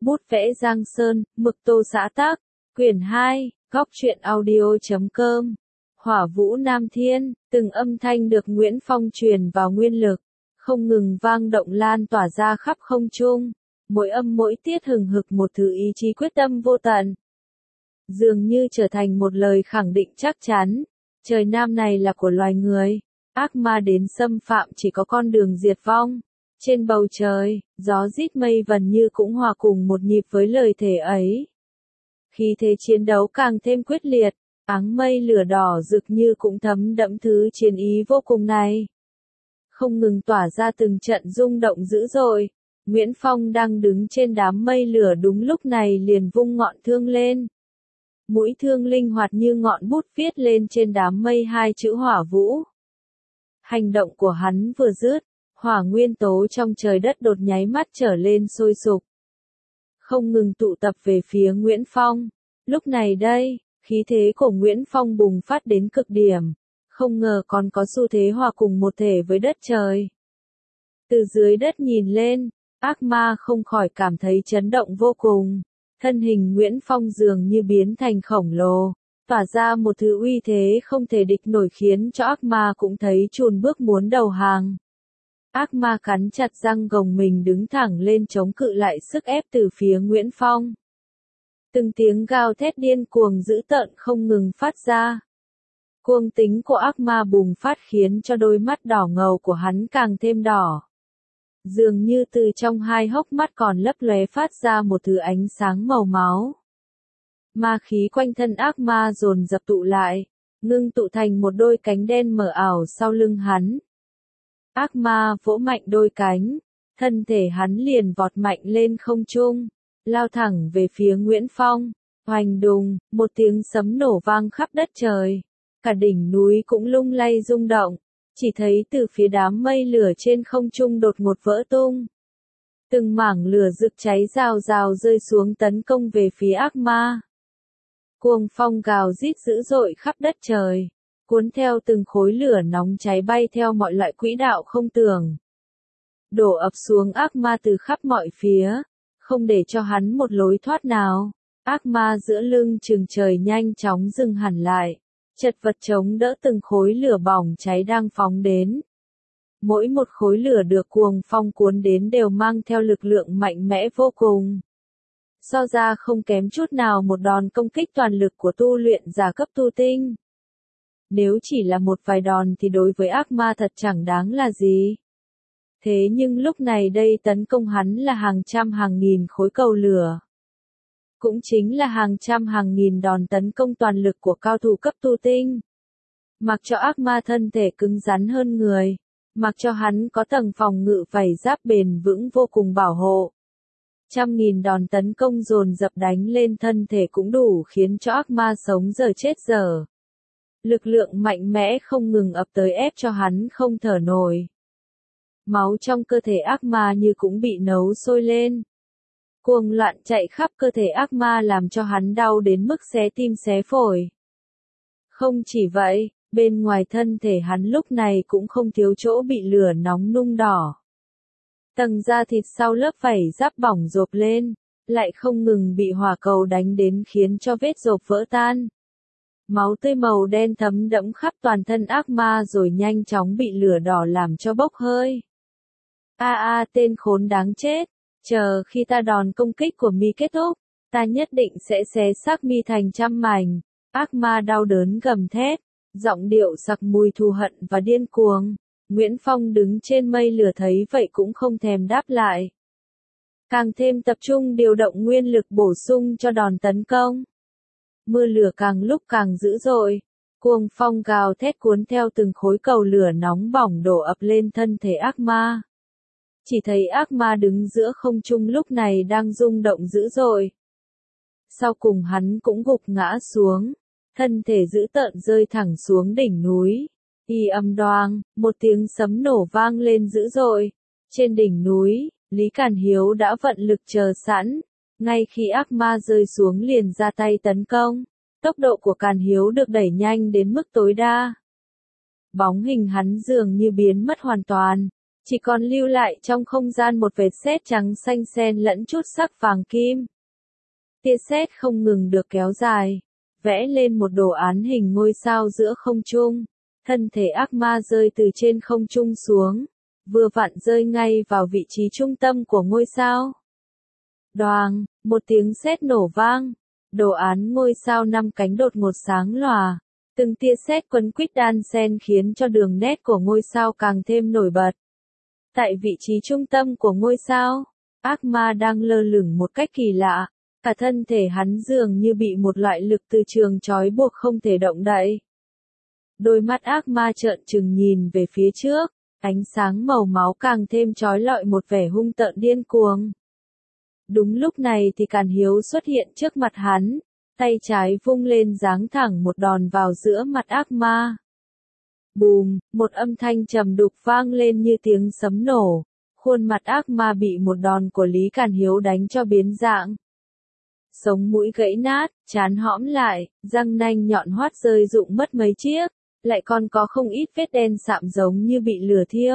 Bút vẽ Giang Sơn, mực tô xã tác, quyển 2, góc truyện audio.com. Hỏa vũ Nam Thiên, từng âm thanh được Nguyễn Phong truyền vào nguyên lực, không ngừng vang động lan tỏa ra khắp không trung, mỗi âm mỗi tiết hừng hực một thứ ý chí quyết tâm vô tận. Dường như trở thành một lời khẳng định chắc chắn, trời Nam này là của loài người, ác ma đến xâm phạm chỉ có con đường diệt vong. Trên bầu trời, gió rít mây vần như cũng hòa cùng một nhịp với lời thề ấy. Khí thế chiến đấu càng thêm quyết liệt, áng mây lửa đỏ rực như cũng thấm đẫm thứ chiến ý vô cùng này. Không ngừng tỏa ra từng trận rung động dữ dội, Nguyễn Phong đang đứng trên đám mây lửa đúng lúc này liền vung ngọn thương lên. Mũi thương linh hoạt như ngọn bút viết lên trên đám mây hai chữ hỏa vũ. Hành động của hắn vừa dứt, hỏa nguyên tố trong trời đất đột nháy mắt trở lên sôi sục, không ngừng tụ tập về phía Nguyễn Phong. Lúc này đây, khí thế của Nguyễn Phong bùng phát đến cực điểm, không ngờ còn có xu thế hòa cùng một thể với đất trời. Từ dưới đất nhìn lên, ác ma không khỏi cảm thấy chấn động vô cùng. Thân hình Nguyễn Phong dường như biến thành khổng lồ, tỏa ra một thứ uy thế không thể địch nổi khiến cho ác ma cũng thấy chùn bước muốn đầu hàng. Ác ma cắn chặt răng gồng mình đứng thẳng lên chống cự lại sức ép từ phía Nguyễn Phong. Từng tiếng gào thét điên cuồng dữ tợn không ngừng phát ra. Cuồng tính của ác ma bùng phát khiến cho đôi mắt đỏ ngầu của hắn càng thêm đỏ. Dường như từ trong hai hốc mắt còn lấp lóe phát ra một thứ ánh sáng màu máu. Ma khí quanh thân ác ma dồn dập tụ lại, ngưng tụ thành một đôi cánh đen mờ ảo sau lưng hắn. Ác ma vỗ mạnh đôi cánh, thân thể hắn liền vọt mạnh lên không trung, lao thẳng về phía Nguyễn Phong. Oanh đùng, một tiếng sấm nổ vang khắp đất trời, cả đỉnh núi cũng lung lay rung động, chỉ thấy từ phía đám mây lửa trên không trung đột ngột vỡ tung. Từng mảng lửa rực cháy rào rào rơi xuống tấn công về phía ác ma. Cuồng phong gào rít dữ dội khắp đất trời, cuốn theo từng khối lửa nóng cháy bay theo mọi loại quỹ đạo không tưởng. Đổ ập xuống ác ma từ khắp mọi phía, không để cho hắn một lối thoát nào. Ác ma giữa lưng chừng trời nhanh chóng dừng hẳn lại, chật vật chống đỡ từng khối lửa bỏng cháy đang phóng đến. Mỗi một khối lửa được cuồng phong cuốn đến đều mang theo lực lượng mạnh mẽ vô cùng. So ra không kém chút nào một đòn công kích toàn lực của tu luyện giả cấp tu tinh. Nếu chỉ là một vài đòn thì đối với ác ma thật chẳng đáng là gì. Thế nhưng lúc này đây tấn công hắn là hàng trăm hàng nghìn khối cầu lửa. Cũng chính là hàng trăm hàng nghìn đòn tấn công toàn lực của cao thủ cấp tu tinh. Mặc cho ác ma thân thể cứng rắn hơn người, mặc cho hắn có tầng phòng ngự vảy giáp bền vững vô cùng bảo hộ. Trăm nghìn đòn tấn công dồn dập đánh lên thân thể cũng đủ khiến cho ác ma sống dở chết dở. Lực lượng mạnh mẽ không ngừng ập tới ép cho hắn không thở nổi. Máu trong cơ thể ác ma như cũng bị nấu sôi lên. Cuồng loạn chạy khắp cơ thể ác ma làm cho hắn đau đến mức xé tim xé phổi. Không chỉ vậy, bên ngoài thân thể hắn lúc này cũng không thiếu chỗ bị lửa nóng nung đỏ. Tầng da thịt sau lớp vảy giáp bỏng rộp lên, lại không ngừng bị hỏa cầu đánh đến khiến cho vết rộp vỡ tan. Máu tươi màu đen thấm đẫm khắp toàn thân ác ma rồi nhanh chóng bị lửa đỏ làm cho bốc hơi. Tên khốn đáng chết, chờ khi ta đòn công kích của mi kết thúc, ta nhất định sẽ xé xác mi thành trăm mảnh. Ác ma đau đớn gầm thét, giọng điệu sặc mùi thù hận và điên cuồng. Nguyễn Phong đứng trên mây lửa thấy vậy cũng không thèm đáp lại. Càng thêm tập trung điều động nguyên lực bổ sung cho đòn tấn công. Mưa lửa càng lúc càng dữ dội, cuồng phong gào thét cuốn theo từng khối cầu lửa nóng bỏng đổ ập lên thân thể ác ma. Chỉ thấy ác ma đứng giữa không trung lúc này đang rung động dữ dội. Sau cùng hắn cũng gục ngã xuống, thân thể dữ tợn rơi thẳng xuống đỉnh núi. Âm đoang, một tiếng sấm nổ vang lên dữ dội. Trên đỉnh núi, Lý Càn Hiếu đã vận lực chờ sẵn. Ngay khi ác ma rơi xuống liền ra tay tấn công. Tốc độ của Càn Hiếu được đẩy nhanh đến mức tối đa. Bóng hình hắn dường như biến mất hoàn toàn. Chỉ còn lưu lại trong không gian một vệt sét trắng xanh xen lẫn chút sắc vàng kim. Tia sét không ngừng được kéo dài, vẽ lên một đồ án hình ngôi sao giữa không trung. Thân thể ác ma rơi từ trên không trung xuống, vừa vặn rơi ngay vào vị trí trung tâm của ngôi sao. Đoàng, một tiếng sét nổ vang, đồ án ngôi sao 5 cánh đột ngột sáng lòa, từng tia sét quấn quýt đan xen khiến cho đường nét của ngôi sao càng thêm nổi bật. Tại vị trí trung tâm của ngôi sao, ác ma đang lơ lửng một cách kỳ lạ, cả thân thể hắn dường như bị một loại lực từ trường trói buộc không thể động đậy. Đôi mắt ác ma trợn trừng nhìn về phía trước, ánh sáng màu máu càng thêm trói lọi một vẻ hung tợn điên cuồng. Đúng lúc này thì Càn Hiếu xuất hiện trước mặt hắn, tay trái vung lên giáng thẳng một đòn vào giữa mặt ác ma. Bùm, một âm thanh trầm đục vang lên như tiếng sấm nổ, khuôn mặt ác ma bị một đòn của Lý Càn Hiếu đánh cho biến dạng. Sống mũi gãy nát, trán hõm lại, răng nanh nhọn hoắt rơi rụng mất mấy chiếc, lại còn có không ít vết đen sạm giống như bị lửa thiêu.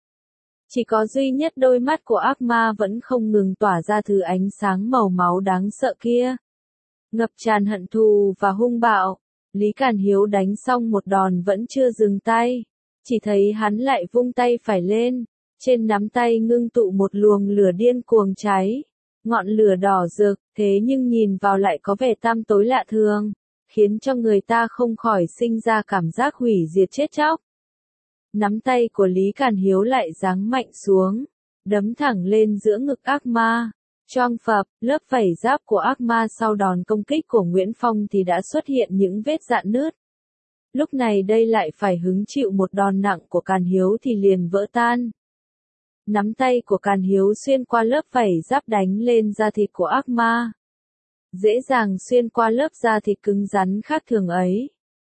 Chỉ có duy nhất đôi mắt của ác ma vẫn không ngừng tỏa ra thứ ánh sáng màu máu đáng sợ kia. Ngập tràn hận thù và hung bạo, Lý Càn Hiếu đánh xong một đòn vẫn chưa dừng tay. Chỉ thấy hắn lại vung tay phải lên, trên nắm tay ngưng tụ một luồng lửa điên cuồng cháy. Ngọn lửa đỏ rực, thế nhưng nhìn vào lại có vẻ tăm tối lạ thường, khiến cho người ta không khỏi sinh ra cảm giác hủy diệt chết chóc. Nắm tay của Lý Càn Hiếu lại giáng mạnh xuống, đấm thẳng lên giữa ngực ác ma. Choang phập, lớp vảy giáp của ác ma sau đòn công kích của Nguyễn Phong thì đã xuất hiện những vết rạn nứt. Lúc này đây lại phải hứng chịu một đòn nặng của Càn Hiếu thì liền vỡ tan. Nắm tay của Càn Hiếu xuyên qua lớp vảy giáp đánh lên da thịt của ác ma. Dễ dàng xuyên qua lớp da thịt cứng rắn khác thường ấy.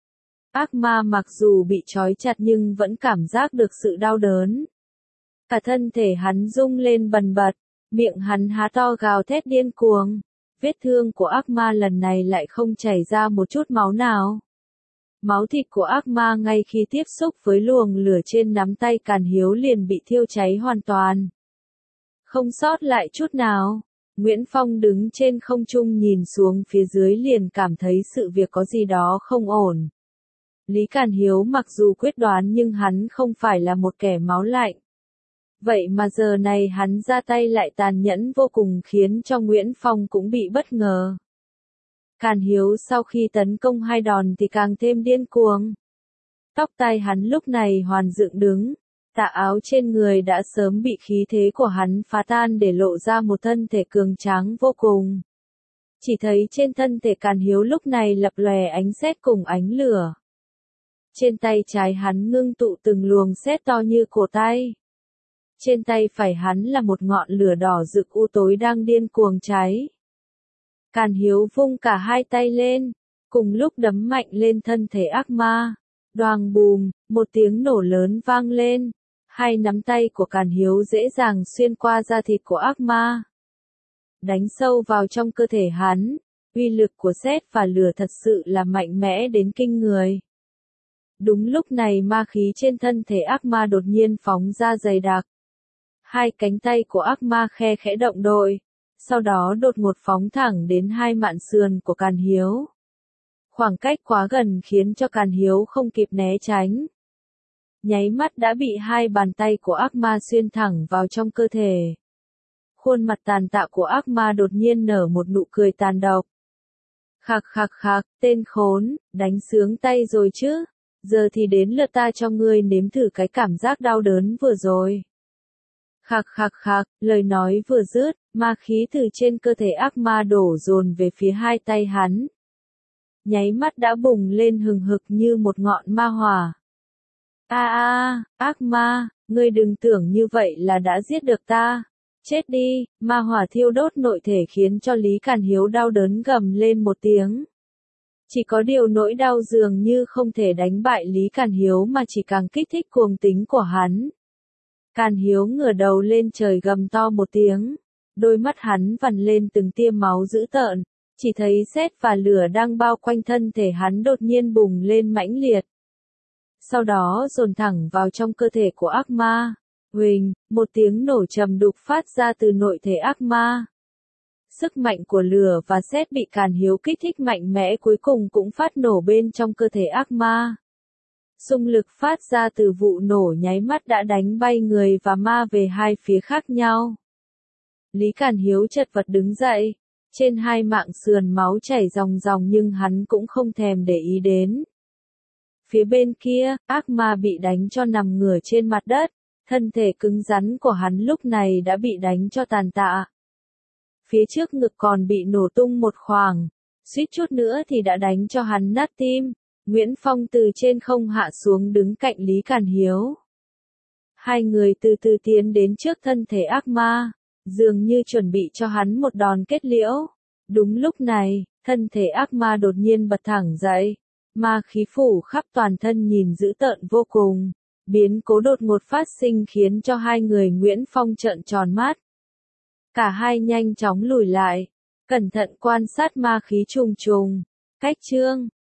Ác ma mặc dù bị trói chặt nhưng vẫn cảm giác được sự đau đớn. Cả thân thể hắn rung lên bần bật, miệng hắn há to gào thét điên cuồng. Vết thương của ác ma lần này lại không chảy ra một chút máu nào. Máu thịt của ác ma ngay khi tiếp xúc với luồng lửa trên nắm tay Càn Hiếu liền bị thiêu cháy hoàn toàn. Không sót lại chút nào. Nguyễn Phong đứng trên không trung nhìn xuống phía dưới liền cảm thấy sự việc có gì đó không ổn. Lý Càn Hiếu mặc dù quyết đoán nhưng hắn không phải là một kẻ máu lạnh. Vậy mà giờ này hắn ra tay lại tàn nhẫn vô cùng khiến cho Nguyễn Phong cũng bị bất ngờ. Càn Hiếu sau khi tấn công 2 đòn thì càng thêm điên cuồng. Tóc tai hắn lúc này hoàn dựng đứng, tà áo trên người đã sớm bị khí thế của hắn phá tan để lộ ra một thân thể cường tráng vô cùng. Chỉ thấy trên thân thể Càn Hiếu lúc này lập lòe ánh sét cùng ánh lửa. Trên tay trái hắn ngưng tụ từng luồng sét to như cổ tay. Trên tay phải hắn là một ngọn lửa đỏ rực u tối đang điên cuồng cháy. Càn Hiếu vung cả 2 tay lên, cùng lúc đấm mạnh lên thân thể ác ma. Đoàng bùm, một tiếng nổ lớn vang lên. 2 nắm tay của Càn Hiếu dễ dàng xuyên qua da thịt của ác ma. Đánh sâu vào trong cơ thể hắn, uy lực của sét và lửa thật sự là mạnh mẽ đến kinh người. Đúng lúc này ma khí trên thân thể ác ma đột nhiên phóng ra dày đặc. 2 cánh tay của ác ma khe khẽ động đậy, sau đó đột ngột phóng thẳng đến 2 mạn sườn của Càn Hiếu. Khoảng cách quá gần khiến cho Càn Hiếu không kịp né tránh. Nháy mắt đã bị 2 bàn tay của ác ma xuyên thẳng vào trong cơ thể. Khuôn mặt tàn tạ của ác ma đột nhiên nở một nụ cười tàn độc. Khạc khạc khạc, tên khốn, đánh sướng tay rồi chứ, giờ thì đến lượt ta cho ngươi nếm thử cái cảm giác đau đớn vừa rồi. Khạc khạc khạc, lời nói vừa dứt, ma khí từ trên cơ thể ác ma đổ dồn về phía 2 tay hắn. Nháy mắt đã bùng lên hừng hực như một ngọn ma hỏa. Ác ma, ngươi đừng tưởng như vậy là đã giết được ta. Chết đi, ma hỏa thiêu đốt nội thể khiến cho Lý Càn Hiếu đau đớn gầm lên một tiếng. Chỉ có điều nỗi đau dường như không thể đánh bại Lý Càn Hiếu mà chỉ càng kích thích cuồng tính của hắn. Càn Hiếu ngửa đầu lên trời gầm to một tiếng, đôi mắt hắn vằn lên từng tia máu dữ tợn, chỉ thấy sét và lửa đang bao quanh thân thể hắn đột nhiên bùng lên mãnh liệt. Sau đó dồn thẳng vào trong cơ thể của ác ma, Huỳnh, một tiếng nổ trầm đục phát ra từ nội thể ác ma. Sức mạnh của lửa và sét bị Càn Hiếu kích thích mạnh mẽ cuối cùng cũng phát nổ bên trong cơ thể ác ma. Xung lực phát ra từ vụ nổ nháy mắt đã đánh bay người và ma về hai phía khác nhau. Lý Càn Hiếu chật vật đứng dậy, trên hai mạng sườn máu chảy ròng ròng nhưng hắn cũng không thèm để ý đến. Phía bên kia, ác ma bị đánh cho nằm ngửa trên mặt đất, thân thể cứng rắn của hắn lúc này đã bị đánh cho tàn tạ. Phía trước ngực còn bị nổ tung một khoảng, suýt chút nữa thì đã đánh cho hắn nát tim. Nguyễn Phong từ trên không hạ xuống đứng cạnh Lý Càn Hiếu. Hai người từ từ tiến đến trước thân thể ác ma, dường như chuẩn bị cho hắn một đòn kết liễu. Đúng lúc này, thân thể ác ma đột nhiên bật thẳng dậy, ma khí phủ khắp toàn thân nhìn dữ tợn vô cùng. Biến cố đột ngột phát sinh khiến cho hai người Nguyễn Phong trợn tròn mắt. Cả hai nhanh chóng lùi lại, cẩn thận quan sát ma khí trùng trùng. Cách chương